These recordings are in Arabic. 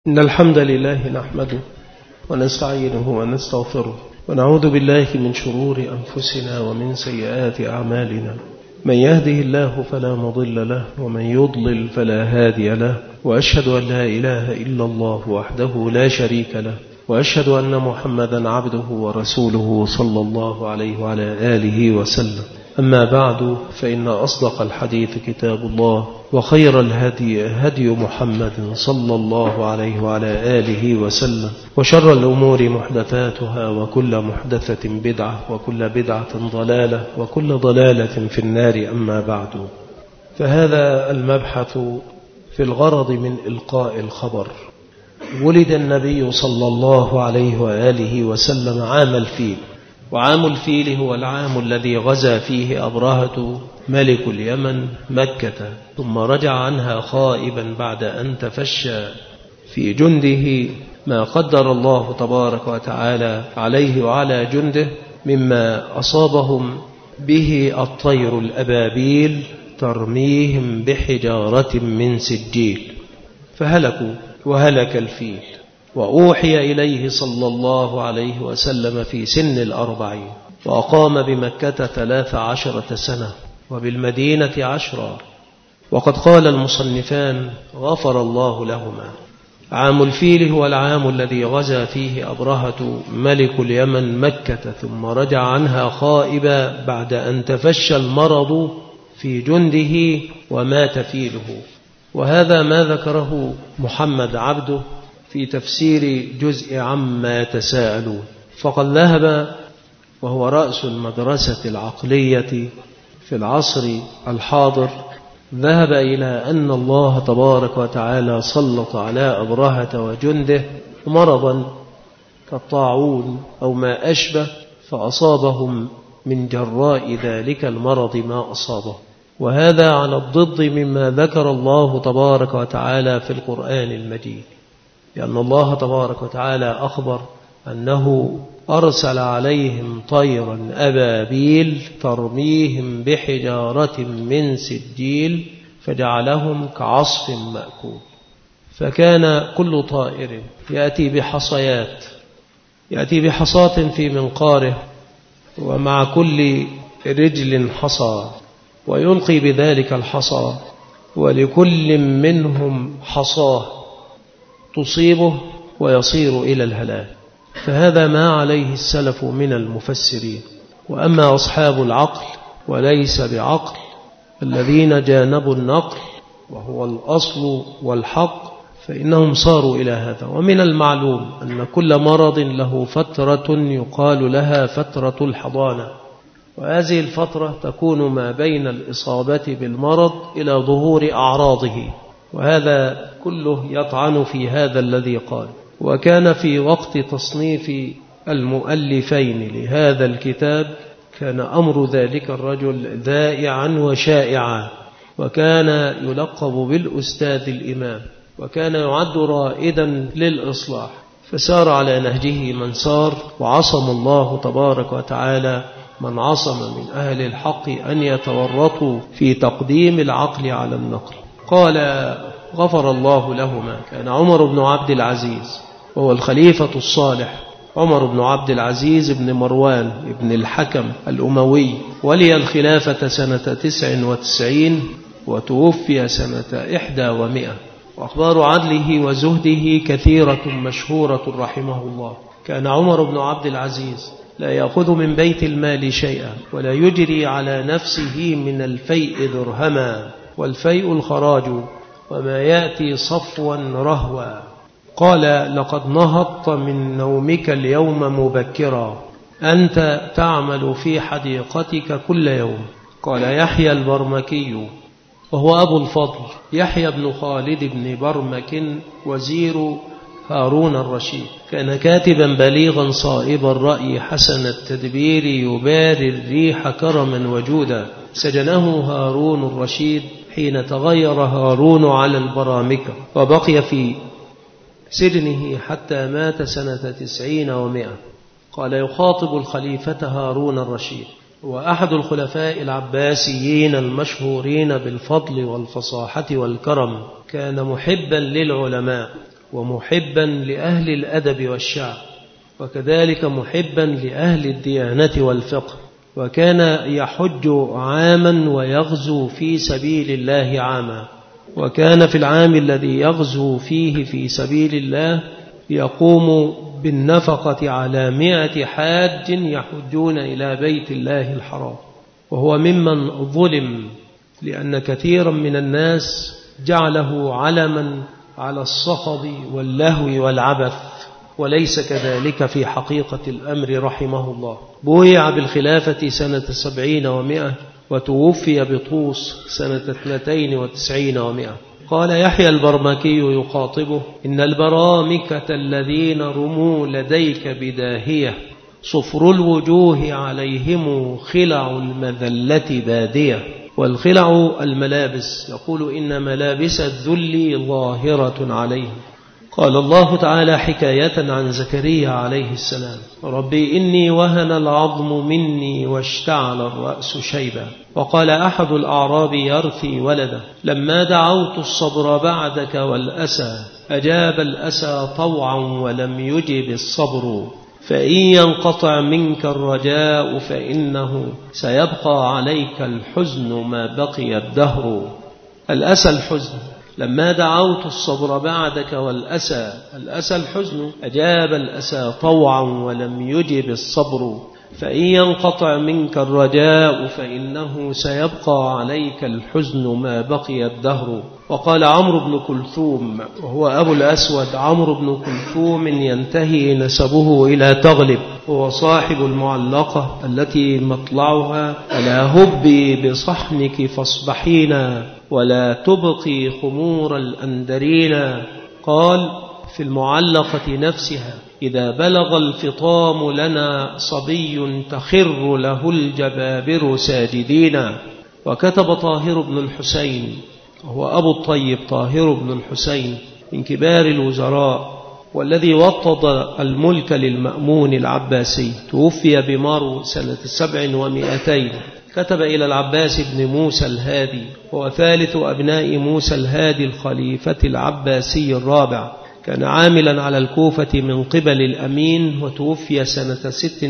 إن الحمد لله نحمده ونستعينه ونستغفره ونعوذ بالله من شرور أنفسنا ومن سيئات أعمالنا. من يهده الله فلا مضل له ومن يضلل فلا هادي له، وأشهد أن لا إله إلا الله وحده لا شريك له، وأشهد أن محمدا عبده ورسوله صلى الله عليه وعلى آله وسلم. أما بعد، فإن أصدق الحديث كتاب الله، وخير الهدي هدي محمد صلى الله عليه وعلى آله وسلم، وشر الأمور محدثاتها، وكل محدثة بدعة، وكل بدعة ضلالة، وكل ضلالة في النار. أما بعد، فهذا المبحث في الغرض من إلقاء الخبر. ولد النبي صلى الله عليه وآله وسلم عام الفيل، وعام الفيل هو العام الذي غزا فيه أبرهة ملك اليمن مكة، ثم رجع عنها خائبا بعد أن تفشى في جنده ما قدر الله تبارك وتعالى عليه وعلى جنده مما أصابهم به الطير الأبابيل ترميهم بحجارة من سجيل، فهلكوا وهلك الفيل. وأوحي إليه صلى الله عليه وسلم في سن 40، وأقام بمكة 13 سنة وبالمدينة 10. وقد قال المصنفان غفر الله لهما. عام الفيل هو العام الذي غزا فيه أبرهة ملك اليمن مكة، ثم رجع عنها خائبا بعد أن تفشى المرض في جنده ومات فيله. وهذا ما ذكره محمد عبده في تفسير جزء عما يتساءلون، فقد ذهب، وهو رأس المدرسة العقلية في العصر الحاضر، ذهب إلى أن الله تبارك وتعالى سلط على أبرهة وجنده مرضا كالطاعون أو ما أشبه، فأصابهم من جراء ذلك المرض ما أصابه. وهذا على الضد مما ذكر الله تبارك وتعالى في القرآن المجيد، لأن الله تبارك وتعالى أخبر أنه أرسل عليهم طيرا أبابيل ترميهم بحجارة من سجيل فجعلهم كعصف مأكول. فكان كل طائر يأتي بحصاة في منقاره، ومع كل رجل حصى، ويلقي بذلك الحصى، ولكل منهم حصاه تصيبه ويصير إلى الهلاك. فهذا ما عليه السلف من المفسرين. وأما أصحاب العقل وليس بعقل الذين جانبوا النقل وهو الأصل والحق، فإنهم صاروا إلى هذا. ومن المعلوم أن كل مرض له فترة يقال لها فترة الحضانة، وهذه الفترة تكون ما بين الإصابة بالمرض إلى ظهور أعراضه، وهذا كله يطعن في هذا الذي قال. وكان في وقت تصنيف المؤلفين لهذا الكتاب كان أمر ذلك الرجل ذائعا وشائعا، وكان يلقب بالأستاذ الإمام، وكان يعد رائدا للإصلاح، فسار على نهجه من سار، وعصم الله تبارك وتعالى من عصم من أهل الحق أن يتورطوا في تقديم العقل على النقل. قال غفر الله لهما. كان عمر بن عبد العزيز، وهو الخليفة الصالح، عمر بن عبد العزيز بن مروان بن الحكم الأموي، ولي الخلافة سنة 99 وتوفي سنة 100. وأخبار عدله وزهده كثيرة مشهورة رحمه الله. كان عمر بن عبد العزيز لا يأخذ من بيت المال شيئا، ولا يجري على نفسه من الفيء درهما، والفيء الخراج، وما يأتي صفوا رهوا. قال لقد نهضت من نومك اليوم مبكرا، أنت تعمل في حديقتك كل يوم. قال يحيى البرمكي، وهو أبو الفضل يحيى بن خالد بن برمك وزير هارون الرشيد، كان كاتبا بليغا صائب الرأي حسن التدبير يباري الريح كرما وجودا. سجنه هارون الرشيد حين تغير هارون على البرامكة، وبقي في سجنه حتى مات سنة 90 و100. قال يخاطب الخليفة هارون الرشيد، وأحد الخلفاء العباسيين المشهورين بالفضل والفصاحة والكرم، كان محبا للعلماء، ومحبا لأهل الأدب والشعر، وكذلك محبا لأهل الديانة والفقه، وكان يحج عاما ويغزو في سبيل الله عاما. وكان في العام الذي يغزو فيه في سبيل الله يقوم بالنفقة على 100 حاج يحجون إلى بيت الله الحرام، وهو ممن ظلم، لأن كثيرا من الناس جعله علما على الصخب واللهو والعبث، وليس كذلك في حقيقة الأمر رحمه الله. بويع بالخلافة سنة 70 و100، وتوفي بطوس سنة 92 و100. قال يحيى البرمكي يخاطبه: إن البرامكة الذين رموا لديك بداهية، صفر الوجوه عليهم خلع المذلة بادية. والخلع الملابس، يقول إن ملابس الذل ظاهرة عليهم. قال الله تعالى حكاية عن زكريا عليه السلام: ربي إني وهن العظم مني واشتعل الرأس شيبا. وقال أحد الأعراب يرثي ولده: لما دعوت الصبر بعدك والأسى، أجاب الأسى طوعا ولم يجب الصبر، فإن ينقطع منك الرجاء فإنه سيبقى عليك الحزن ما بقي الدهر. الأسى الحزن. لما دعوت الصبر بعدك والأسى، الأسى الحزن، أجاب الأسى طوعا ولم يجب الصبر، فإن ينقطع منك الرجاء فإنه سيبقى عليك الحزن ما بقي الدهر. وقال عمرو بن كلثوم، وهو أبو الأسود، عمرو بن كلثوم ينتهي نسبه إلى تغلب، هو صاحب المعلقة التي مطلعها: ألا هبي بصحنك فاصبحينا ولا تبقي خمور الأندرين. قال في المعلقة نفسها: إذا بلغ الفطام لنا صبي تخر له الجبابر ساجدين. وكتب طاهر بن الحسين، وهو أبو الطيب طاهر بن الحسين، من كبار الوزراء، والذي وطد الملك للمأمون العباسي، توفي بمارو سنة 700. كتب إلى العباس بن موسى الهادي، هو ثالث أبناء موسى الهادي الخليفة العباسي الرابع، كان عاملا على الكوفة من قبل الأمين، وتوفي سنة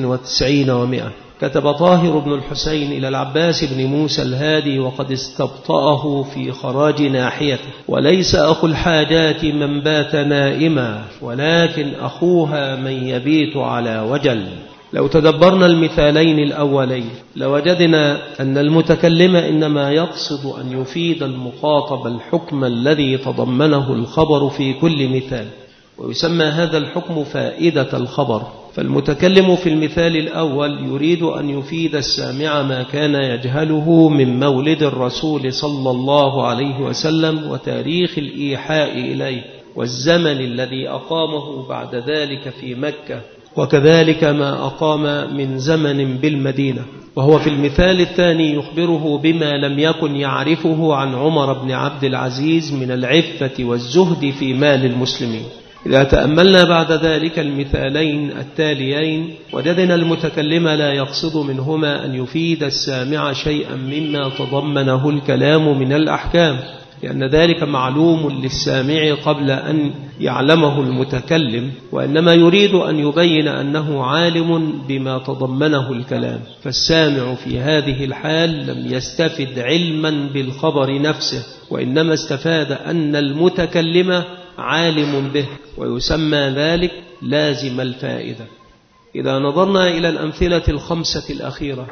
96 و100. كتب طاهر بن الحسين إلى العباس بن موسى الهادي وقد استبطأه في خراج ناحيته: وليس أخو الحاجات من بات نائما، ولكن أخوها من يبيت على وجل. لو تدبرنا المثالين الأولين لوجدنا أن المتكلم إنما يقصد أن يفيد المخاطب الحكم الذي تضمنه الخبر في كل مثال، ويسمى هذا الحكم فائدة الخبر. فالمتكلم في المثال الأول يريد أن يفيد السامع ما كان يجهله من مولد الرسول صلى الله عليه وسلم وتاريخ الإيحاء إليه والزمن الذي أقامه بعد ذلك في مكة، وكذلك ما أقام من زمن بالمدينة. وهو في المثال الثاني يخبره بما لم يكن يعرفه عن عمر بن عبد العزيز من العفة والزهد في مال المسلمين. إذا تأملنا بعد ذلك المثالين التاليين وجدنا المتكلم لا يقصد منهما أن يفيد السامع شيئا مما تضمنه الكلام من الأحكام، لأن ذلك معلوم للسامع قبل أن يعلمه المتكلم، وإنما يريد أن يبين أنه عالم بما تضمنه الكلام. فالسامع في هذه الحال لم يستفد علما بالخبر نفسه، وإنما استفاد أن المتكلم عالم به، ويسمى ذلك لازم الفائدة. إذا نظرنا إلى الأمثلة الخمسة الأخيرة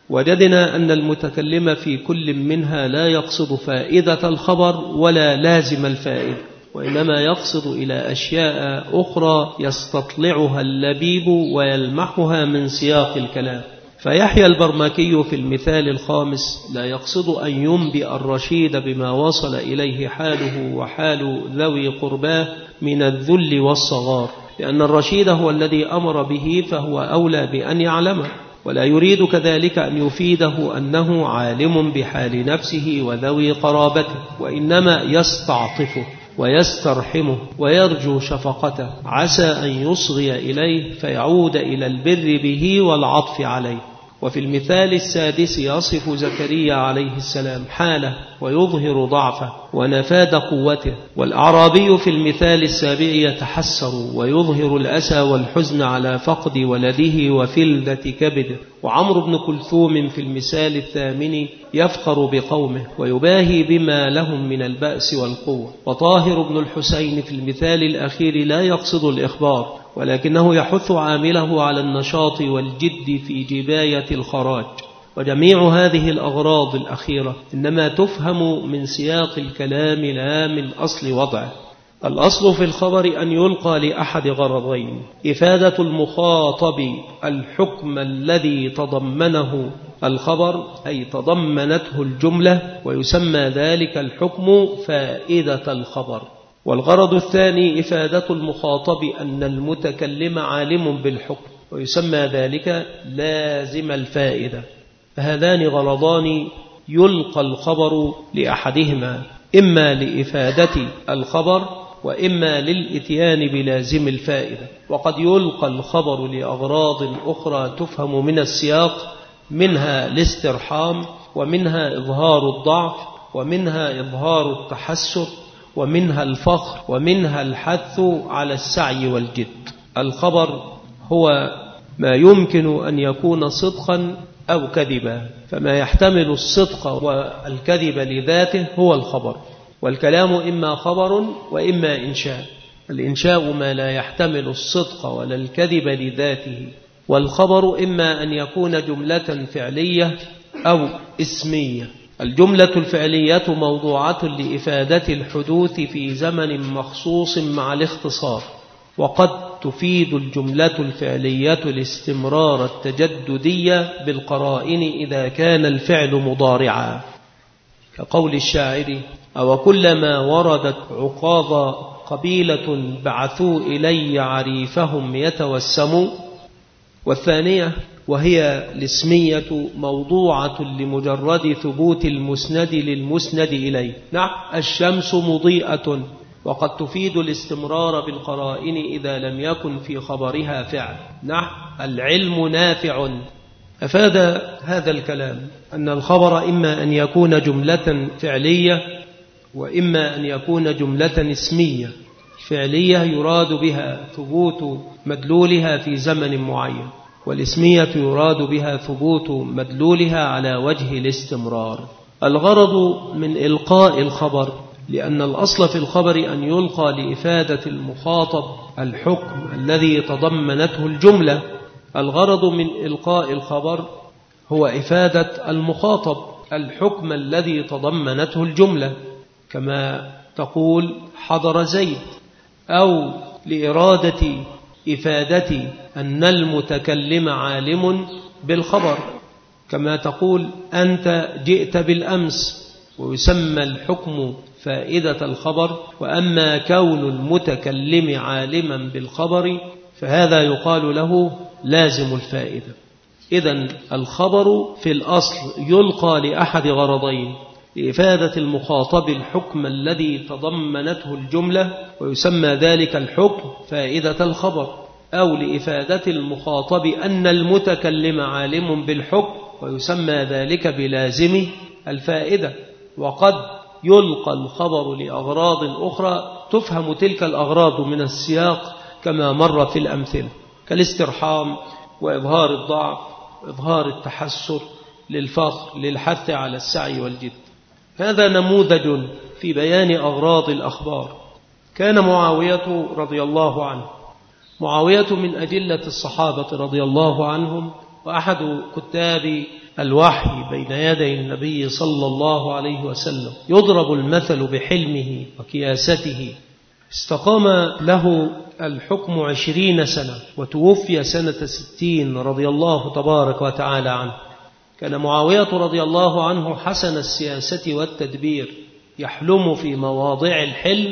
وجدنا أن المتكلم في كل منها لا يقصد فائدة الخبر ولا لازم الفائدة، وإنما يقصد إلى أشياء أخرى يستطلعها اللبيب ويلمحها من سياق الكلام. فيحيى البرمكي في المثال الخامس لا يقصد أن ينبئ الرشيد بما وصل إليه حاله وحال ذوي قرباه من الذل والصغار، لأن الرشيد هو الذي أمر به فهو أولى بأن يعلمه، ولا يريد كذلك أن يفيده أنه عالم بحال نفسه وذوي قرابته، وإنما يستعطفه ويسترحمه ويرجو شفقته، عسى أن يصغي إليه فيعود إلى البر به والعطف عليه. وفي المثال السادس يصف زكريا عليه السلام حاله ويظهر ضعفه ونفاد قوته، والأعرابي في المثال السابع يتحسر ويظهر الأسى والحزن على فقد ولده وفلذة كبده، وعمرو بن كلثوم في المثال الثامن يفخر بقومه ويباهي بما لهم من البأس والقوة، وطاهر بن الحسين في المثال الأخير لا يقصد الإخبار ولكنه يحث عامله على النشاط والجد في جباية الخراج. وجميع هذه الأغراض الأخيرة إنما تفهم من سياق الكلام لا من أصل وضعه. الأصل في الخبر أن يلقى لأحد غرضين: إفادة المخاطب الحكم الذي تضمنه الخبر، أي تضمنته الجملة، ويسمى ذلك الحكم فائدة الخبر. والغرض الثاني إفادة المخاطب أن المتكلم عالم بالحكم، ويسمى ذلك لازم الفائدة. فهذان غرضان يلقى الخبر لأحدهما، إما لإفادة الخبر وإما للإتيان بلازم الفائدة. وقد يلقى الخبر لأغراض أخرى تفهم من السياق، منها الاسترحام، ومنها إظهار الضعف، ومنها إظهار التحسر، ومنها الفخر، ومنها الحث على السعي والجد. الخبر هو ما يمكن أن يكون صدقا أو كذبا، فما يحتمل الصدق والكذب لذاته هو الخبر. والكلام إما خبر وإما إنشاء. الإنشاء ما لا يحتمل الصدق ولا الكذب لذاته، والخبر إما أن يكون جملة فعلية أو اسمية. الجملة الفعلية موضوعة لإفادة الحدوث في زمن مخصوص مع الاختصار، وقد تفيد الجملة الفعلية الاستمرار التجددية بالقرائن إذا كان الفعل مضارعا، كقول الشاعر: أو كلما وردت عقاظ قبيلة بعثوا إلي عريفهم يتوسموا. والثانية وهي الاسمية موضوعة لمجرد ثبوت المسند للمسند إليه، الشمس مضيئة، وقد تفيد الاستمرار بالقرائن إذا لم يكن في خبرها فعل، العلم نافع. أفاد هذا الكلام أن الخبر إما أن يكون جملة فعلية وإما أن يكون جملة اسمية. فعلية يراد بها ثبوت مدلولها في زمن معين، والاسمية يراد بها ثبوت مدلولها على وجه الاستمرار. الغرض من إلقاء الخبر، لأن الأصل في الخبر أن يلقى لإفادة المخاطب الحكم الذي تضمنته الجملة. الغرض من إلقاء الخبر هو إفادة المخاطب الحكم الذي تضمنته الجملة، كما تقول حضر زيد، أو لإرادة إفادة أن المتكلم عالم بالخبر، كما تقول أنت جئت بالأمس، ويسمى الحكم فائدة الخبر. وأما كون المتكلم عالما بالخبر فهذا يقال له لازم الفائدة. إذن الخبر في الأصل يلقى لأحد غرضين: لإفادة المخاطب الحكم الذي تضمنته الجملة، ويسمى ذلك الحكم فائدة الخبر، أو لإفادة المخاطب أن المتكلم عالم بالحكم، ويسمى ذلك بلازم الفائدة. وقد يلقى الخبر لأغراض أخرى تفهم تلك الأغراض من السياق كما مر في الأمثلة، كالاسترحام وإظهار الضعف وإظهار التحسر، للفخر، للحث على السعي والجد. هذا نموذج في بيان أغراض الأخبار. كان معاوية رضي الله عنه، معاوية من أجلة الصحابة رضي الله عنهم، وأحد كتاب الوحي بين يدي النبي صلى الله عليه وسلم، يضرب المثل بحلمه وكياسته. استقام له الحكم 20 سنة، وتوفي سنة 60 رضي الله تبارك وتعالى عنه. كان معاوية رضي الله عنه حسن السياسة والتدبير، يحلم في مواضع الحلم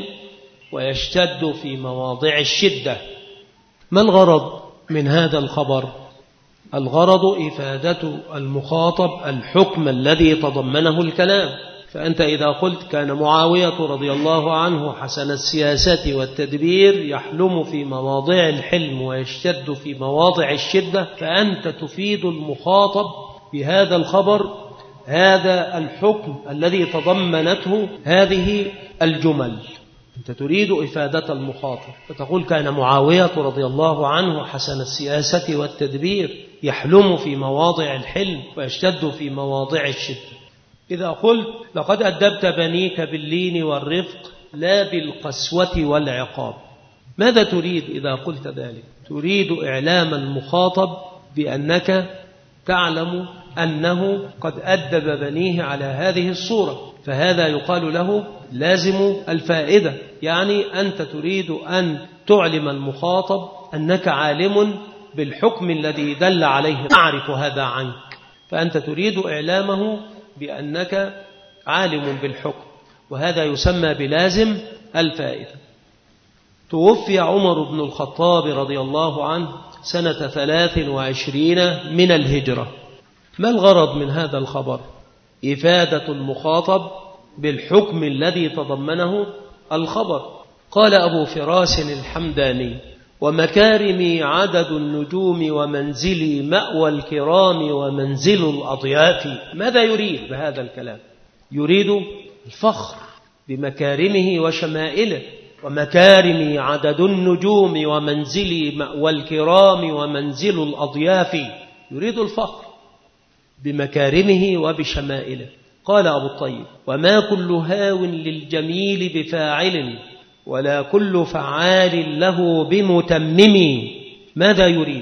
ويشتد في مواضع الشدة. ما الغرض من هذا الخبر؟ الغرض إفادة المخاطب الحكم الذي تضمنه الكلام، فأنت إذا قلت كان معاوية رضي الله عنه حسن السياسة والتدبير يحلم في مواضع الحلم ويشتد في مواضع الشدة، فأنت تفيد المخاطب بهذا الخبر هذا الحكم الذي تضمنته هذه الجمل. أنت تريد إفادة المخاطب فتقول كان معاوية رضي الله عنه حسن السياسة والتدبير يحلم في مواضع الحلم ويشتد في مواضع الشدة. إذا قلت لقد أدبت بنيك باللين والرفق لا بالقسوة والعقاب، ماذا تريد إذا قلت ذلك؟ تريد إعلام المخاطب بأنك تعلم أنه قد أدب بنيه على هذه الصورة، فهذا يقال له لازم الفائدة، يعني أنت تريد أن تعلم المخاطب أنك عالم بالحكم الذي دل عليه تعرف هذا عنك، فأنت تريد إعلامه بأنك عالم بالحكم، وهذا يسمى بلازم الفائدة. توفي عمر بن الخطاب رضي الله عنه سنة 23 من الهجرة. ما الغرض من هذا الخبر؟ إفادة المخاطب بالحكم الذي تضمنه الخبر. قال أبو فراس الحمداني: ومكارمي عدد النجوم ومنزلي مأوى الكرام ومنزل الأضياف. ماذا يريد بهذا الكلام؟ يريد الفخر بمكارمه وشمائله. ومكارمي عدد النجوم ومنزلي مأوى الكرام ومنزل الأضياف، يريد الفخر بمكارمه وبشمائله. قال أبو الطيب: وما كل هاو للجميل بفاعل ولا كل فعال له بمتمم. ماذا يريد؟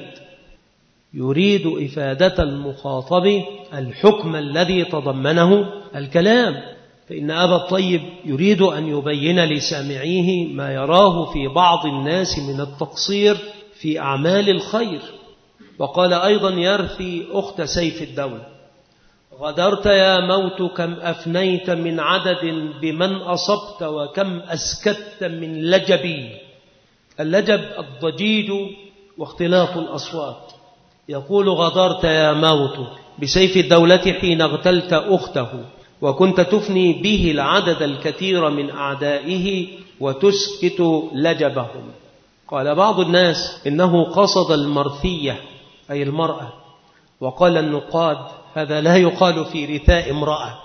يريد إفادة المخاطب الحكم الذي تضمنه الكلام، فإن أبا الطيب يريد أن يبين لسامعيه ما يراه في بعض الناس من التقصير في أعمال الخير. وقال أيضا يرثي أخت سيف الدولة: غدرت يا موت كم أفنيت من عدد بمن أصبت وكم أسكت من لجبي. اللجب الضجيج واختلاط الأصوات. يقول: غدرت يا موت بسيف الدولة حين اغتلت أخته وكنت تفني به العدد الكثير من أعدائه وتسكت لجبهم. قال بعض الناس إنه قصد المرثية أي المرأة، وقال النقاد هذا لا يقال في رثاء امرأة،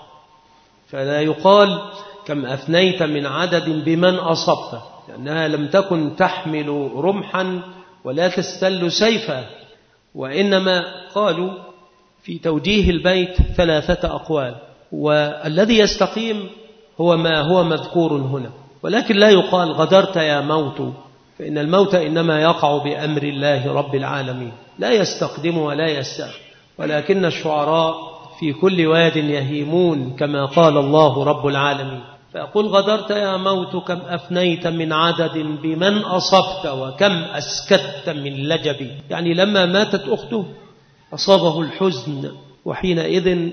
فلا يقال كم أفنيت من عدد بمن أصبت، لأنها لم تكن تحمل رمحا ولا تستل سيفا، وإنما قالوا في توجيه البيت 3 أقوال، والذي يستقيم هو ما هو مذكور هنا. ولكن لا يقال غدرت يا موت، فإن الموت إنما يقع بأمر الله رب العالمين، لا يستقدم ولا يستأخر، ولكن الشعراء في كل واد يهيمون كما قال الله رب العالمين. فأقول: غدرت يا موت كم أفنيت من عدد بمن أصبت وكم أسكت من لجبي. يعني لما ماتت أخته أصابه الحزن، وحينئذ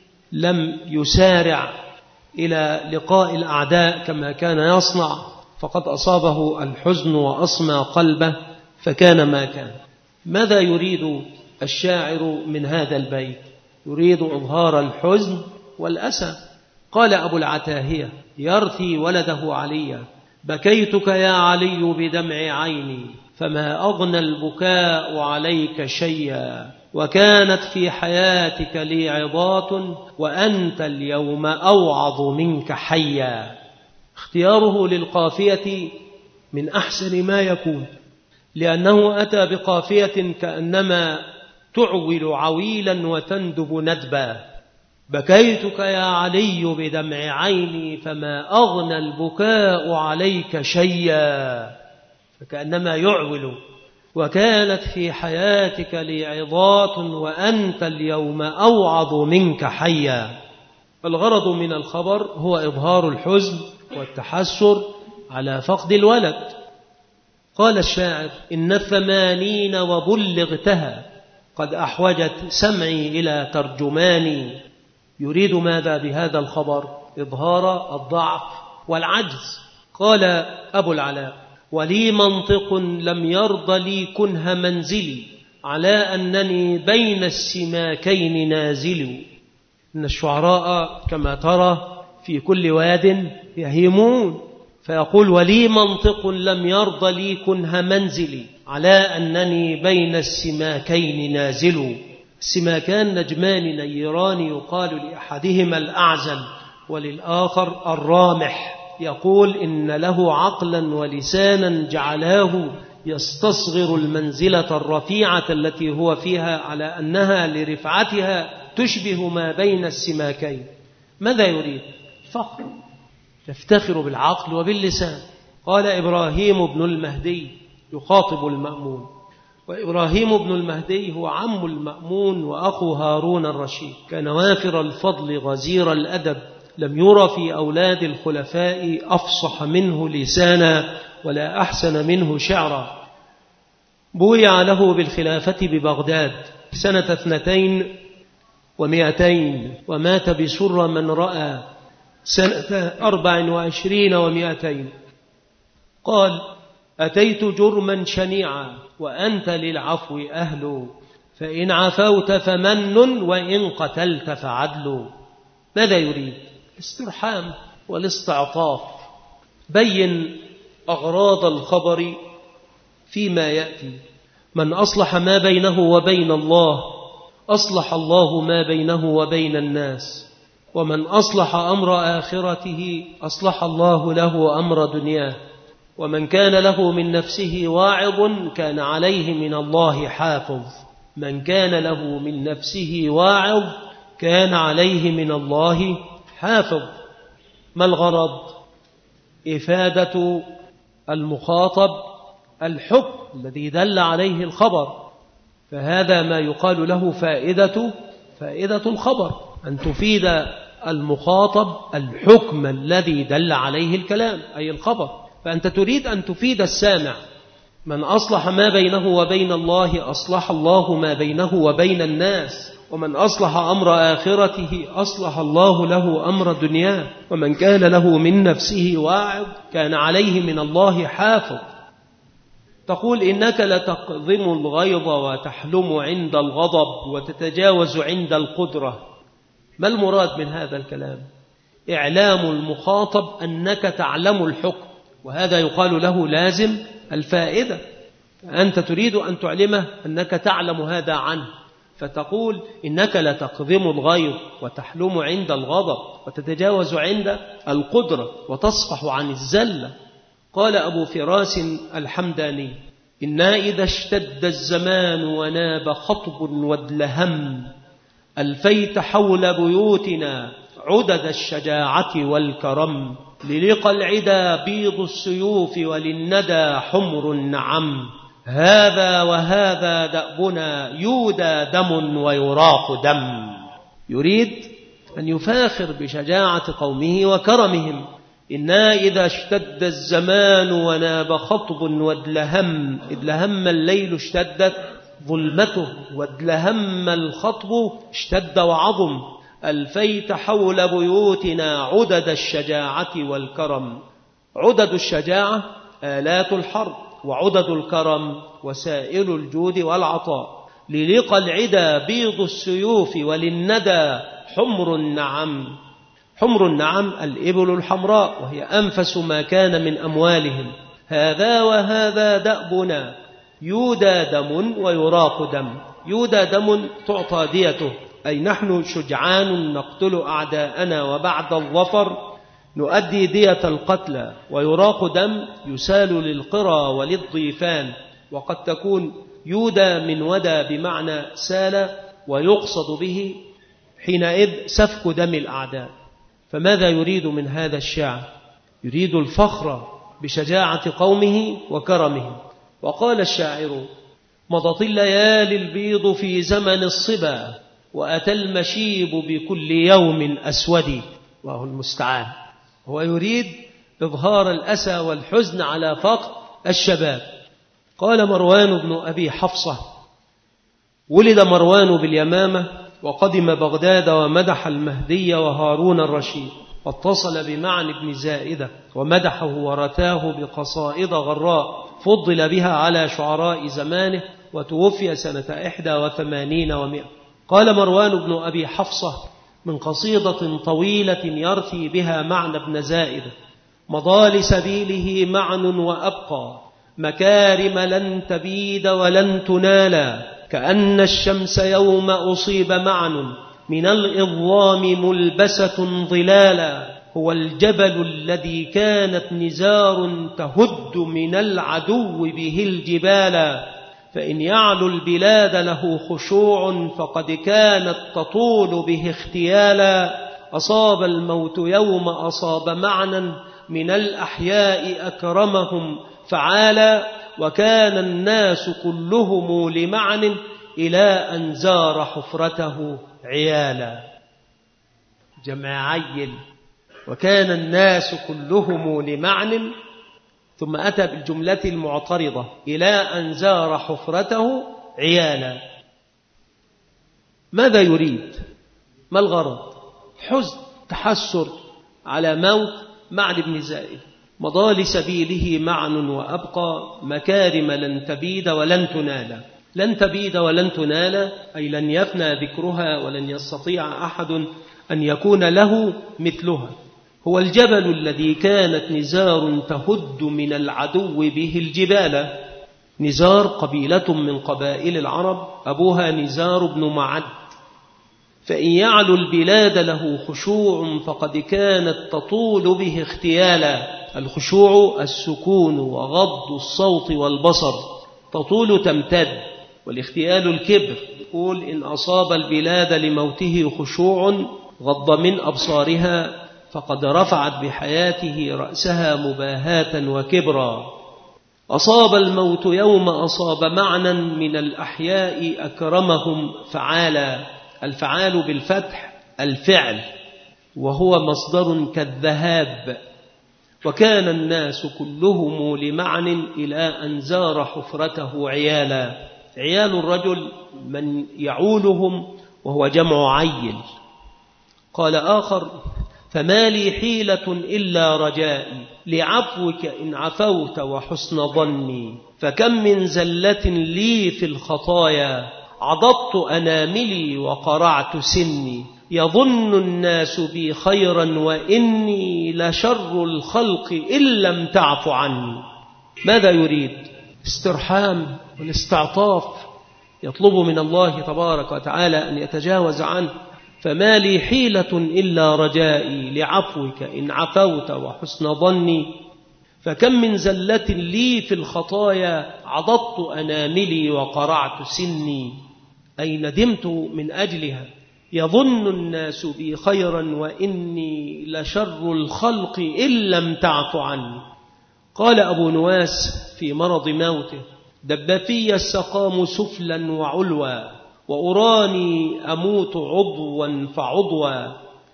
لم يسارع إلى لقاء الأعداء كما كان يصنع، فقد أصابه الحزن وأصمى قلبه فكان ما كان. ماذا يريد الشاعر من هذا البيت؟ يريد إظهار الحزن والأسى. قال أبو العتاهية: يرثي ولده عليا: بكيتك يا علي بدمع عيني فما أغنى البكاء عليك شيئا، وكانت في حياتك لي عظات وأنت اليوم أوعظ منك حيا. اختياره للقافية من أحسن ما يكون، لأنه أتى بقافية كأنما تعول عويلا وتندب ندبا. بكيتك يا علي بدمع عيني فما أغنى البكاء عليك شيئا، فكأنما يعول. وكانت في حياتك لي عظات وأنت اليوم أوعظ منك حيا. الغرض من الخبر هو إظهار الحزن والتحسر على فقد الولد. قال الشاعر: إن 80 وبلغتها قد أحوجت سمعي إلى ترجماني. يريد ماذا بهذا الخبر؟ إظهار الضعف والعجز. قال أبو العلاء: ولي منطق لم يرض لي كنه منزلي على أنني بين السماكين نازل. إن الشعراء كما ترى في كل واد يهيمون. فيقول ولي منطق لم يرض لي كنه منزلي على أنني بين السماكين نازل. السماكان نجمان نيران يقال لأحدهما الأعزل وللآخر الرامح. يقول إن له عقلا ولسانا جعلاه يستصغر المنزلة الرفيعة التي هو فيها على أنها لرفعتها تشبه ما بين السماكين. ماذا يريد؟ فخر، يفتخر بالعقل وباللسان. قال إبراهيم بن المهدي يخاطب المأمون، وإبراهيم بن المهدي هو عم المأمون وأخو هارون الرشيد، كان وافر الفضل غزير الأدب، لم ير في أولاد الخلفاء أفصح منه لسانا ولا أحسن منه شعرا. بويع له بالخلافة ببغداد سنة 200 ومات بسر من رأى سنة 24 و200. قال أتيت جرما شنيعا وأنت للعفو أهل، فإن عفوت فمن وإن قتلت فعدل. ماذا يريد؟ الاسترحام والاستعطاف. بين أغراض الخبر فيما يأتي. من أصلح ما بينه وبين الله أصلح الله ما بينه وبين الناس، ومن أصلح أمر آخرته أصلح الله له أمر دنياه، ومن كان له من نفسه واعظ كان عليه من الله حافظ. من كان له من نفسه واعظ كان عليه من الله حافظ. ما الغرض؟ إفادة المخاطب الحكم الذي دل عليه الخبر، فهذا ما يقال له فائدة الخبر، أن تفيد المخاطب الحكم الذي دل عليه الكلام أي الخبر. فأنت تريد أن تفيد السامع. من أصلح ما بينه وبين الله أصلح الله ما بينه وبين الناس، ومن أصلح أمر آخرته أصلح الله له أمر دنياه، ومن كان له من نفسه واعظ كان عليه من الله حافظ. تقول إنك لتقضم الغيظ وتحلم عند الغضب وتتجاوز عند القدرة. ما المراد من هذا الكلام؟ إعلام المخاطب أنك تعلم الحكم، وهذا يقال له لازم الفائدة. أنت تريد أن تعلمه أنك تعلم هذا عنه، فتقول إنك لتقضم الغيظ وتحلم عند الغضب وتتجاوز عند القدرة وتصفح عن الزلة. قال أبو فراس الحمداني إنا إذا اشتد الزمان وناب خطب وادلهم ألفيت حول بيوتنا عدد الشجاعة والكرم، للقى العدا بيض السيوف وللندى حمر النعم، هذا وهذا دأبنا يودى دم ويراق دم. يريد أن يفاخر بشجاعة قومه وكرمهم. إنا إذا اشتد الزمان وناب خطب وادلهم، ادلهم الليل اشتدت ظلمته، وادلهم الخطب اشتد وعظم. ألفيت حول بيوتنا عدد الشجاعة والكرم. عدد الشجاعة آلات الحرب، وعدد الكرم وسائل الجود والعطاء. للقى العدا بيض السيوف وللندى حمر النعم. حمر النعم الإبل الحمراء، وهي أنفس ما كان من أموالهم. هذا وهذا دأبنا يودى دم ويراق دم. يودى دم تعطى ديته، أي نحن شجعان نقتل أعداءنا وبعد الظفر نؤدي دية القتلى. ويراق دم يسال للقرى وللضيفان، وقد تكون يودى من ودى بمعنى سال، ويقصد به حينئذ سفك دم الأعداء. فماذا يريد من هذا الشعر؟ يريد الفخر بشجاعة قومه وكرمهم. وقال الشاعر مضت الليالي البيض في زمن الصبا، وأتى المشيب بكل يوم أسود. وهو المستعان. هو يريد إظهار الأسى والحزن على فقد الشباب. قال مروان بن أبي حفصة ولد مروان باليمامة وقدم بغداد ومدح المهدي وهارون الرشيد، واتصل بمعن بن زائدة ومدحه ورثاه بقصائد غراء فضل بها على شعراء زمانه، وتوفي سنة 81 و100. قال مروان بن أبي حفصة من قصيدة طويلة يرثي بها معنى ابن زائدة: مضى لسبيله معن وأبقى، مكارم لن تبيد ولن تنالا، كأن الشمس يوم أصيب معن من الإظلام ملبسة ظلالا، هو الجبل الذي كانت نزار تهد من العدو به الجبالا، فإن يعلو البلاد له خشوع فقد كانت تطول به اختيالا، أصاب الموت يوم أصاب معنى من الأحياء أكرمهم فعالا، وكان الناس كلهم لمعن إلى أن زار حفرته عيالا. جمع عيل، وكان الناس كلهم لمعن، ثم أتى بالجملة المعترضة: إلى أن زار حفرته عيالا. ماذا يريد؟ ما الغرض؟ حزن، تحسر على موت معن بن زائدة. مضى لسبيله معن وأبقى، مكارم لن تبيد ولن تنال. لن تبيد ولن تنال أي لن يفنى ذكرها ولن يستطيع أحد أن يكون له مثلها. هو الجبل الذي كانت نزار تهد من العدو به الجبال. نزار قبيلة من قبائل العرب، أبوها نزار بن معد. فإن يعلو البلاد له خشوع فقد كانت تطول به اختيالا. الخشوع السكون وغض الصوت والبصر، تطول تمتد. والاختيال الكبر، يقول إن أصاب البلاد لموته خشوع غض من أبصارها فقد رفعت بحياته رأسها مباهاة وكبرا. أصاب الموت يوم أصاب معنى من الأحياء أكرمهم فعالا. الفعال بالفتح الفعل، وهو مصدر كالذهاب. وكان الناس كلهم لمعن إلى أن زار حفرته عيالا. عيال الرجل من يعولهم، وهو جمع عيل. قال آخر: فما لي حيلة إلا رجائي لعفوك إن عفوت وحسن ظني، فكم من زلة لي في الخطايا عضضت أناملي وقرعت سني، يظن الناس بي خيرا وإني لشر الخلق إن لم تعف عني. ماذا يريد؟ استرحام والاستعطاف، يطلب من الله تبارك وتعالى أن يتجاوز عنه. فما لي حيلة إلا رجائي لعفوك إن عفوت وحسن ظني، فكم من زلة لي في الخطايا عضضت أناملي وقرعت سني، أي ندمت من أجلها. يظن الناس بي خيرا وإني لشر الخلق إن لم تعف عني. قال أبو نواس في مرض موته: دب في السقام سفلا وعلوا، وأراني أموت عضوا فعضوا،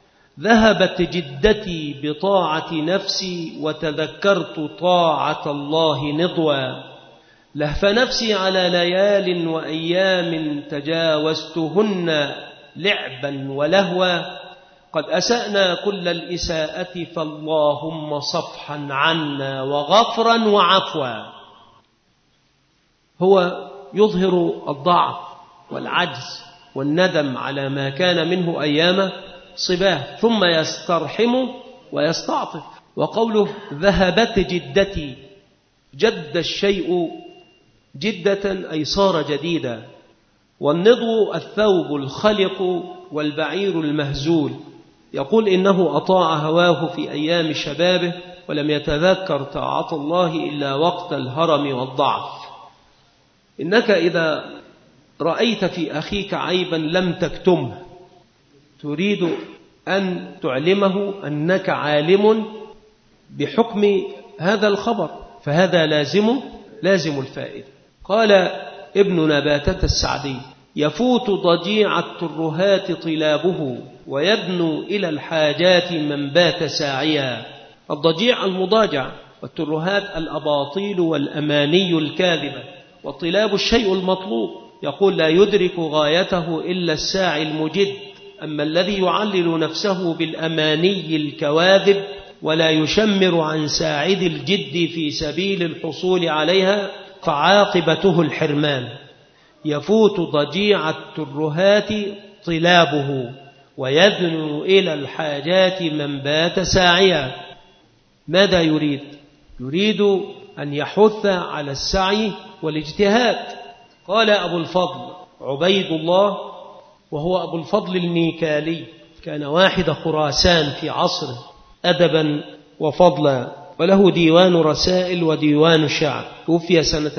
ذهبت جدتي بطاعة نفسي وتذكرت طاعة الله نضوا، لهف نفسي على ليال وأيام تجاوزتهن لعبا ولهوا، قد أسأنا كل الإساءة فاللهم صفحا عنا وغفرا وعفوا. هو يظهر الضعف والعجز والندم على ما كان منه أيام صباه، ثم يسترحم ويستعطف. وقوله ذهبت جدتي، جد الشيء جدة أي صار جديدا. والنضو الثوب الخلق والبعير المهزول. يقول إنه أطاع هواه في أيام شبابه ولم يتذكر طاعة الله إلا وقت الهرم والضعف. إنك إذا رأيت في أخيك عيبا لم تكتمه، تريد أن تعلمه أنك عالم بحكم هذا الخبر، فهذا لازم الفائدة. قال ابن نباتة السعدي: يفوت ضجيع الترهات طلابه ويدنو إلى الحاجات من بات ساعيا. الضجيع المضاجع، والترهات الأباطيل والأماني الكاذبة، والطلاب الشيء المطلوب. يقول: لا يدرك غايته إلا الساعي المجد. أما الذي يعلل نفسه بالأماني الكواذب ولا يشمر عن ساعد الجد في سبيل الحصول عليها فعاقبته الحرمان. يفوت ضجيع الترهات طلابه ويدنو إلى الحاجات من بات ساعيا. ماذا يريد؟ يريد أن يحث على السعي والاجتهاد. قال أبو الفضل عبيد الله، وهو أبو الفضل الميكالي، كان واحد خراسان في عصره أدبا وفضلا، وله ديوان رسائل وديوان شعر، توفي سنة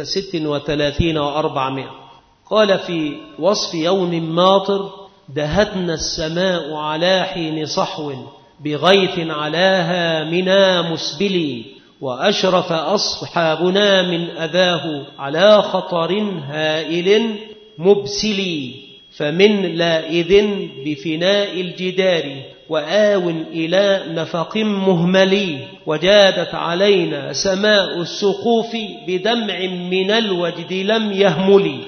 36 و400. قال في وصف يوم ماطر: دهتنا السماء على حين صحو بغيث علاها منا مسبلي، وأشرف أصحابنا من أذاه على خطر هائل مبسلي، فمن لائذ بفناء الجدار وآو إلى نفق مهملي، وجادت علينا سماء السقوف بدمع من الوجد لم يهملي.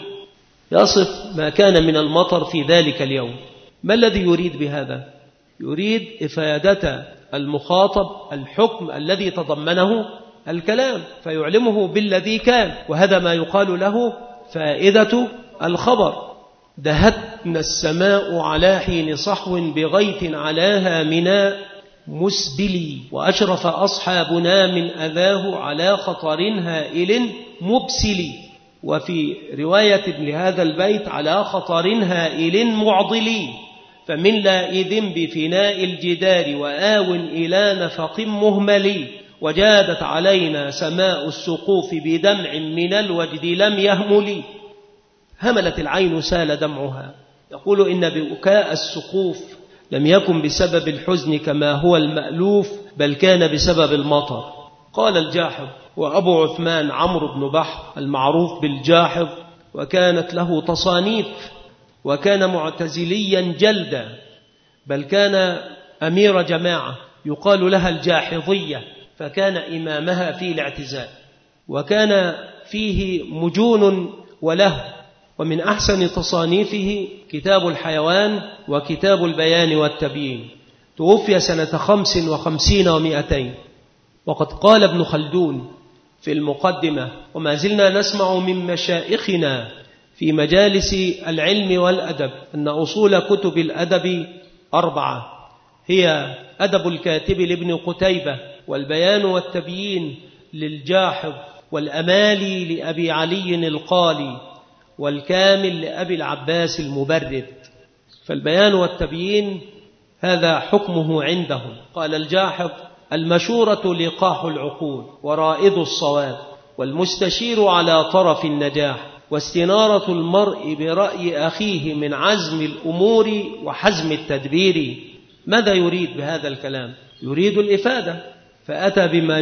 يصف ما كان من المطر في ذلك اليوم. ما الذي يريد بهذا؟ يريد إفادة المخاطب الحكم الذي تضمنه الكلام، فيعلمه بالذي كان، وهذا ما يقال له فائدة الخبر. دهتنا السماء على حين صحو بغيث علاها منا مسبلي، وأشرف أصحابنا من أذاه على خطر هائل مبسلي. وفي رواية لهذا البيت: على خطر هائل معضلي، فمن لائذ بفناء الجدار وآو إلى نفق مهملي، وجادت علينا سماء السقوف بدمع من الوجد لم يهملي. هملت العين سال دمعها. يقول إن بكاء السقوف لم يكن بسبب الحزن كما هو المألوف، بل كان بسبب المطر. قال الجاحظ، وأبو عثمان عمرو بن بحر المعروف بالجاحظ، وكانت له تصانيف، وكان معتزليا جلدا، بل كان أمير جماعة يقال لها الجاحظية، فكان إمامها في الاعتزال، وكان فيه مجون وله. ومن أحسن تصانيفه كتاب الحيوان وكتاب البيان والتبيين. توفي سنة 55 و200. وقد قال ابن خلدون في المقدمة: وما زلنا نسمع من مشائخنا في مجالس العلم والأدب أن أصول كتب الأدب 4، هي أدب الكاتب لابن قتيبة، والبيان والتبيين للجاحظ، والأمالي لأبي علي القالي، والكامل لأبي العباس المبرد. فالبيان والتبيين هذا حكمه عندهم. قال الجاحظ: المشورة لقاح العقول ورائد الصواب، والمستشير على طرف النجاح، واستنارة المرء برأي أخيه من عزم الأمور وحزم التدبير. ماذا يريد بهذا الكلام؟ يريد الإفادة، فأتى بما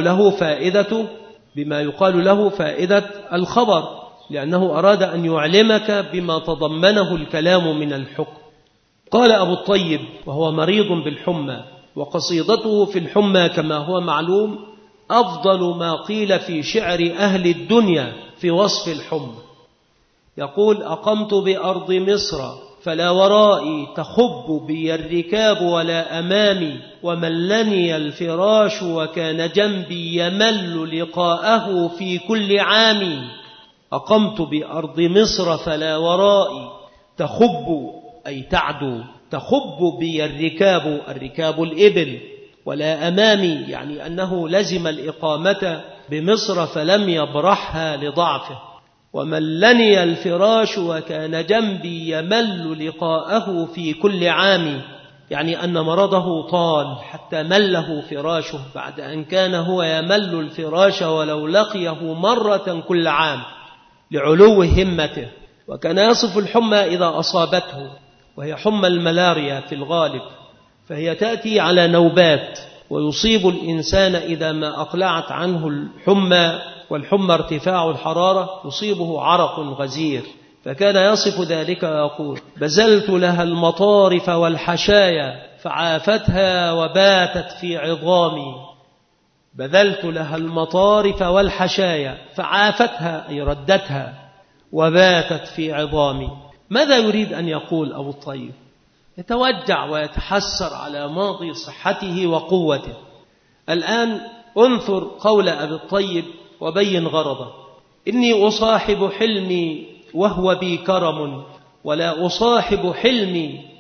يقال له فائدة الخبر، لأنه أراد أن يعلمك بما تضمنه الكلام من الحكم. قال أبو الطيب وهو مريض بالحمى، وقصيدته في الحمى كما هو معلوم أفضل ما قيل في شعر أهل الدنيا في وصف الحمى. يقول: أقمت بأرض مصر فلا ورائي تخب بي الركاب ولا أمامي، وملني الفراش وكان جنبي يمل لقاءه في كل عام. أقمت بأرض مصر فلا ورائي تخب أي تعدو، تخب بي الركاب الإبل، ولا أمامي يعني أنه لزم الإقامة بمصر فلم يبرحها لضعفه. وملني الفراش وكان جنبي يمل لقاءه في كل عام، يعني أن مرضه طال حتى مله فراشه بعد أن كان هو يمل الفراش ولو لقيه مرة كل عام لعلو همته. وكان يصف الحمى إذا أصابته، وهي حمى الملاريا في الغالب، فهي تأتي على نوبات، ويصيب الإنسان إذا ما أقلعت عنه الحمى، والحمى ارتفاع الحرارة، يصيبه عرق غزير. فكان يصف ذلك ويقول: بذلت لها المطارف والحشايا فعافتها وباتت في عظامي. بذلت لها المطارف والحشايا فعافتها أي ردتها، وباتت في عظامي. ماذا يريد أن يقول أبو الطيب؟ يتوجع ويتحسر على ماضي صحته وقوته. الآن انثر قول أبي الطيب وبين غرضه: إني أصاحب حلمي وهو بي كرم، ولا أصاحب حلمي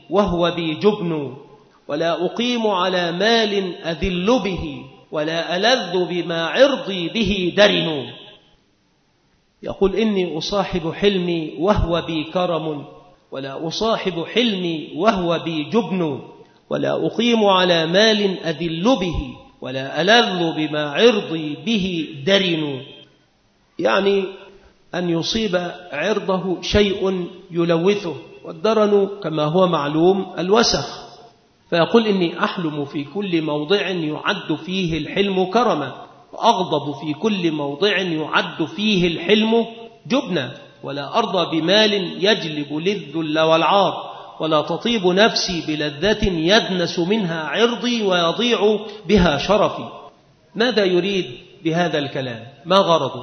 وهو بي جبن ولا أقيم على مال أذل به ولا ألذ بما عرضي به درن. يقول إني أصاحب حلمي وهو بي كرم ولا أصاحب حلمي وهو بي جبن ولا أقيم على مال أذل به ولا ألذ بما عرضي به درن. يعني أن يصيب عرضه شيء يلوثه، والدرن كما هو معلوم الوسخ. فيقول إني أحلم في كل موضع يعد فيه الحلم كرما، وأغضب في كل موضع يعد فيه الحلم جبنا، ولا أرضى بمال يجلب للذل والعار، ولا تطيب نفسي بلذة يدنس منها عرضي ويضيع بها شرفي. ماذا يريد بهذا الكلام؟ ما غرضه؟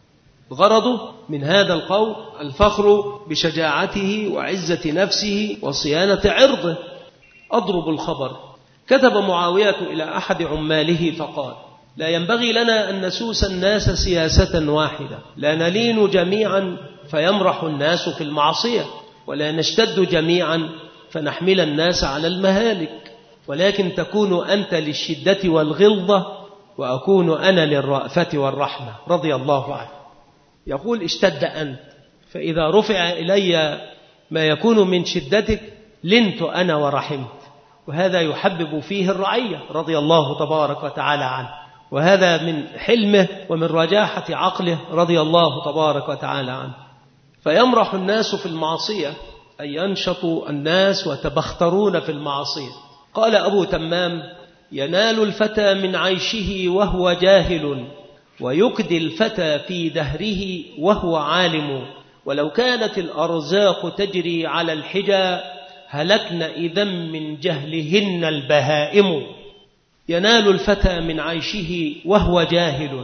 غرضه من هذا القول الفخر بشجاعته وعزة نفسه وصيانة عرضه. أضرب الخبر. كتب معاوية إلى أحد عماله فقال: لا ينبغي لنا أن نسوس الناس سياسة واحدة، لا نلين جميعا فيمرح الناس في المعصية، ولا نشتد جميعا فنحمل الناس على المهالك، ولكن تكون أنت للشدة والغلظة وأكون أنا للرأفة والرحمة رضي الله عنه. يقول: اشتد أنت، فإذا رفع إلي ما يكون من شدتك لنت أنا ورحمت. وهذا يحبب فيه الرعية رضي الله تبارك وتعالى عنه، وهذا من حلمه ومن رجاحة عقله رضي الله تبارك وتعالى عنه. فيمرح الناس في المعصية، أي ينشط الناس وتبخترون في المعصية. قال أبو تمام: ينال الفتى من عيشه وهو جاهل، ويكدي الفتى في دهره وهو عالم، ولو كانت الأرزاق تجري على الحجى هلكن إذا من جهلهن البهائم. ينال الفتى من عيشه وهو جاهل،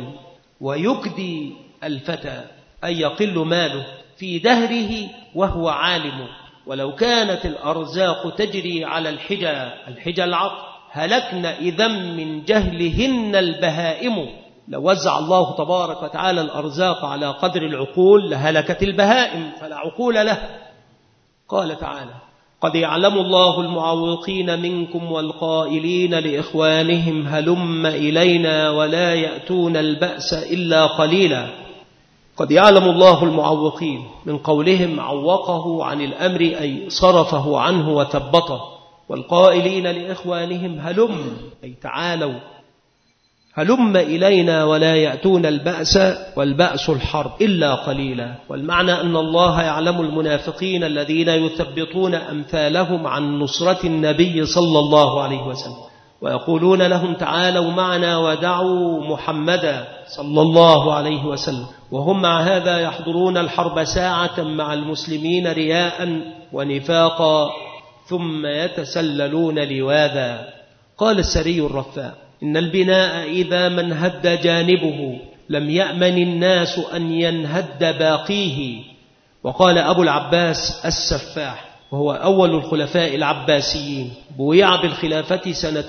ويكدي الفتى أي يقل ماله في دهره وهو عالم، ولو كانت الأرزاق تجري على الحجى العقل هلكن إذا من جهلهن البهائم. لو وزع الله تبارك وتعالى الأرزاق على قدر العقول لهلكت البهائم، فلا عقول له. قال تعالى: قد يعلم الله المعوقين منكم والقائلين لإخوانهم هلم إلينا ولا يأتون البأس إلا قليلا. قد يعلم الله المعوقين، من قولهم عوقه عن الأمر أي صرفه عنه وثبطه، والقائلين لإخوانهم هلم أي تعالوا، هلم إلينا ولا يأتون البأس، والبأس الحرب إلا قليلا. والمعنى أن الله يعلم المنافقين الذين يثبطون أمثالهم عن نصرة النبي صلى الله عليه وسلم، ويقولون لهم تعالوا معنا ودعوا محمدا صلى الله عليه وسلم، وهم مع هذا يحضرون الحرب ساعة مع المسلمين رياء ونفاقا ثم يتسللون لواذا. قال السري الرفاع: إن البناء إذا ما انهد جانبه لم يأمن الناس أن ينهد باقيه. وقال أبو العباس السفاح، وهو أول الخلفاء العباسيين، بويع بالخلافة سنة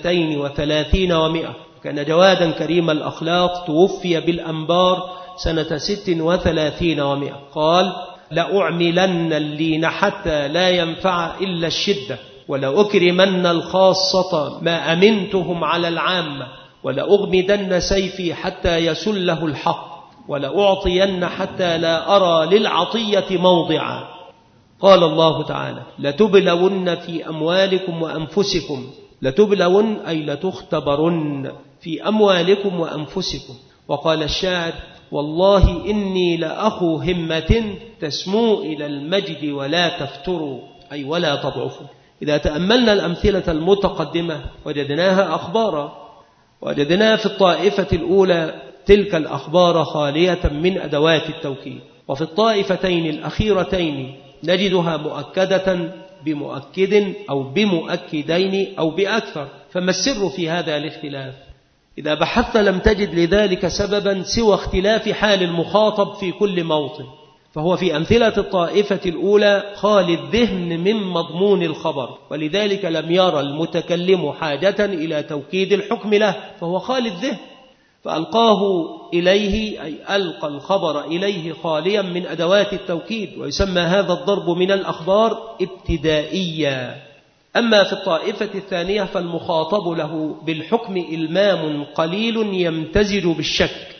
32 و100، كان جوادا كريم الأخلاق، توفي بالأنبار سنة 36 و100. قال: لأعملن اللين حتى لا ينفع إلا الشدة، ولأكرمن الخاصة ما أمنتهم على العامة، ولأغمدن سيفي حتى يسله الحق، ولأعطين حتى لا أرى للعطية موضعا. قال الله تعالى: لتبلون في أموالكم وأنفسكم، لتبلون أي لتختبرن في أموالكم وأنفسكم. وقال الشاعر: والله إني لأخو همة تسمو إلى المجد ولا تفتروا، أي ولا تضعفوا. إذا تأملنا الأمثلة المتقدمة وجدناها أخبارا، وجدناها في الطائفة الأولى تلك الأخبار خالية من أدوات التوكيد، وفي الطائفتين الأخيرتين نجدها مؤكدة بمؤكد أو بمؤكدين أو بأكثر. فما السر في هذا الاختلاف؟ إذا بحثت لم تجد لذلك سببا سوى اختلاف حال المخاطب في كل موطن. فهو في أمثلة الطائفة الأولى خالي الذهن من مضمون الخبر، ولذلك لم يرى المتكلم حاجة إلى توكيد الحكم له، فهو خالي الذهن. فألقاه إليه أي ألقى الخبر إليه خاليا من أدوات التوكيد، ويسمى هذا الضرب من الأخبار ابتدائيا. أما في الطائفة الثانية فالمخاطب له بالحكم إلمام قليل يمتزج بالشك،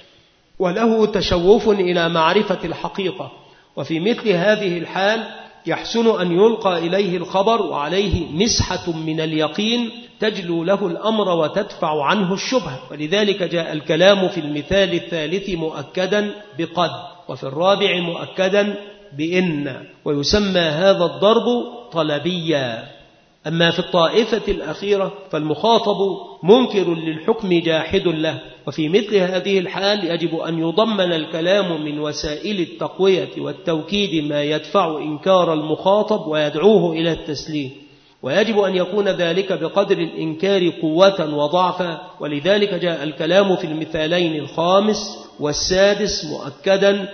وله تشوف إلى معرفة الحقيقة، وفي مثل هذه الحال يحسن أن يلقى إليه الخبر وعليه مسحة من اليقين تجلو له الأمر وتدفع عنه الشبهة، ولذلك جاء الكلام في المثال الثالث مؤكدا بقد، وفي الرابع مؤكدا بإن، ويسمى هذا الضرب طلبيا. أما في الطائفة الأخيرة فالمخاطب منكر للحكم جاحد له، وفي مثل هذه الحال يجب أن يضمن الكلام من وسائل التقوية والتوكيد ما يدفع إنكار المخاطب ويدعوه إلى التسليم، ويجب أن يكون ذلك بقدر الإنكار قوة وضعفا، ولذلك جاء الكلام في المثالين الخامس والسادس مؤكدا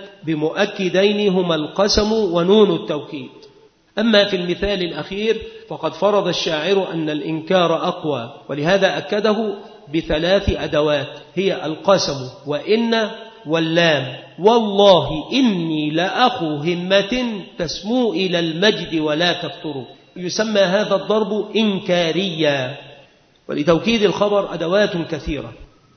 بمؤكدين هما القسم ونون التوكيد. أما في المثال الأخير فقد فرض الشاعر أن الإنكار أقوى، ولهذا أكده بثلاث أدوات هي القسم وإن واللام. والله إني لأخو همة تسمو إلى المجد ولا تفتر. يسمى هذا الضرب إنكاريا. ولتوكيد الخبر أدوات كثيرة.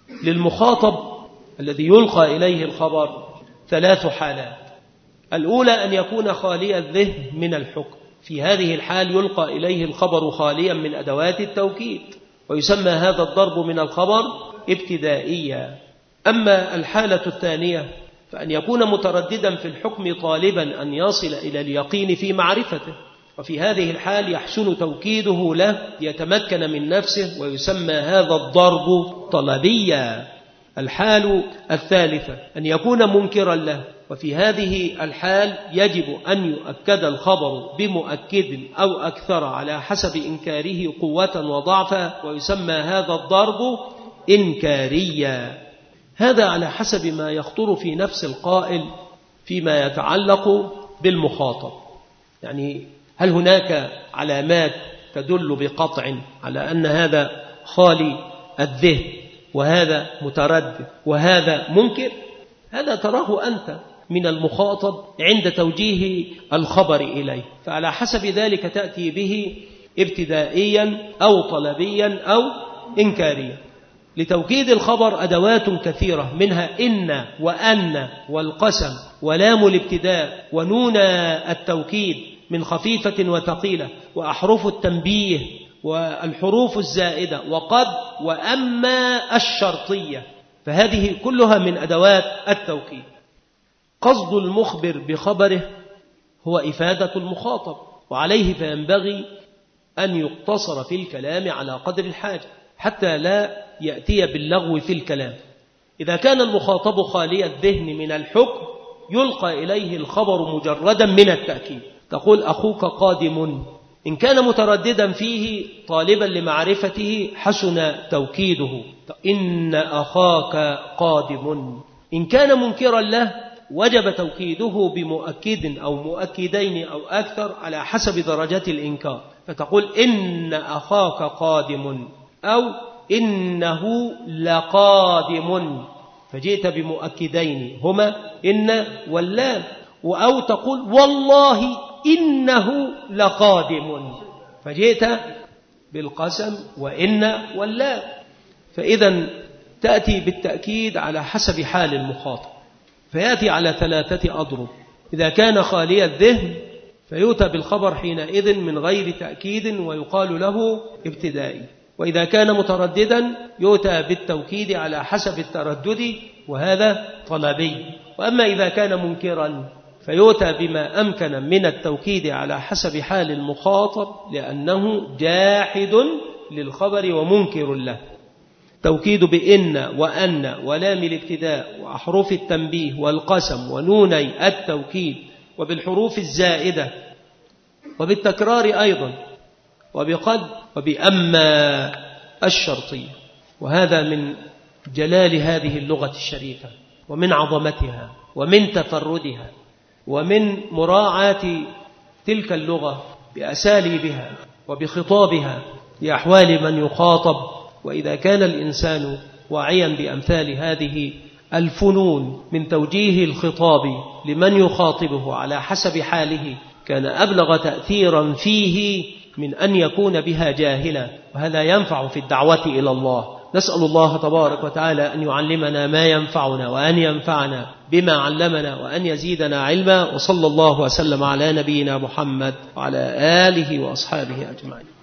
للمخاطب الذي يلقى إليه الخبر ثلاث حالات. الأولى أن يكون خالي الذهن من الحكم، في هذه الحال يلقى إليه الخبر خاليا من أدوات التوكيد، ويسمى هذا الضرب من الخبر ابتدائيا. أما الحالة الثانية فأن يكون مترددا في الحكم طالبا أن يصل إلى اليقين في معرفته، وفي هذه الحال يحسن توكيده له ليتمكن من نفسه، ويسمى هذا الضرب طلبيا. الحال الثالثة أن يكون منكرا له، وفي هذه الحال يجب أن يؤكد الخبر بمؤكد أو أكثر على حسب إنكاره قوة وضعفا، ويسمى هذا الضرب إنكاريا. هذا على حسب ما يخطر في نفس القائل فيما يتعلق بالمخاطب. يعني هل هناك علامات تدل بقطع على أن هذا خالي الذهن وهذا متردد وهذا منكر؟ هذا تراه أنت من المخاطب عند توجيه الخبر إليه، فعلى حسب ذلك تأتي به ابتدائيا أو طلبيا أو إنكاريا. لتوكيد الخبر أدوات كثيرة، منها إن وأن والقسم ولام الابتداء ونون التوكيد من خفيفة وثقيلة، وأحرف التنبيه والحروف الزائدة وقد وأما الشرطية، فهذه كلها من أدوات التوكيد. قصد المخبر بخبره هو إفادة المخاطب، وعليه فينبغي أن يقتصر في الكلام على قدر الحاجة حتى لا يأتي باللغو في الكلام. إذا كان المخاطب خالي الذهن من الحكم يلقى إليه الخبر مجردا من التأكيد. تقول أخوك قادم، إن كان مترددا فيه طالبا لمعرفته حسن توكيده إن أخاك قادم. إن كان منكرا له وجب توكيده بمؤكد أو مؤكدين أو أكثر على حسب درجة الإنكار، فتقول إن أخاك قادم أو إنه لقادم، فجئت بمؤكدين هما إن واللام، أو تقول والله إنه لقادم، فجئت بالقسم وإن واللام. فإذا تأتي بالتأكيد على حسب حال المخاطب، فيأتي على ثلاثة أضرب. إذا كان خالي الذهن فيؤتى بالخبر حينئذ من غير تأكيد ويقال له ابتدائي، وإذا كان مترددا يؤتى بالتوكيد على حسب التردد وهذا طلبي. وأما إذا كان منكرا فيؤتى بما أمكن من التوكيد على حسب حال المخاطب لأنه جاحد للخبر ومنكر له. توكيد بإن وأن ولام الابتداء وأحرف التنبيه والقسم ونوني التوكيد وبالحروف الزائدة وبالتكرار أيضا وبقد وبأما الشرطية. وهذا من جلال هذه اللغة الشريفة ومن عظمتها ومن تفردها ومن مراعاة تلك اللغة بأساليبها وبخطابها لأحوال من يخاطب. وإذا كان الإنسان واعيا بأمثال هذه الفنون من توجيه الخطاب لمن يخاطبه على حسب حاله كان أبلغ تأثيرا فيه من أن يكون بها جاهلا، وهذا ينفع في الدعوة إلى الله. نسأل الله تبارك وتعالى أن يعلمنا ما ينفعنا وأن ينفعنا بما علمنا وأن يزيدنا علما. وصلى الله وسلم على نبينا محمد وعلى آله وأصحابه أجمعين.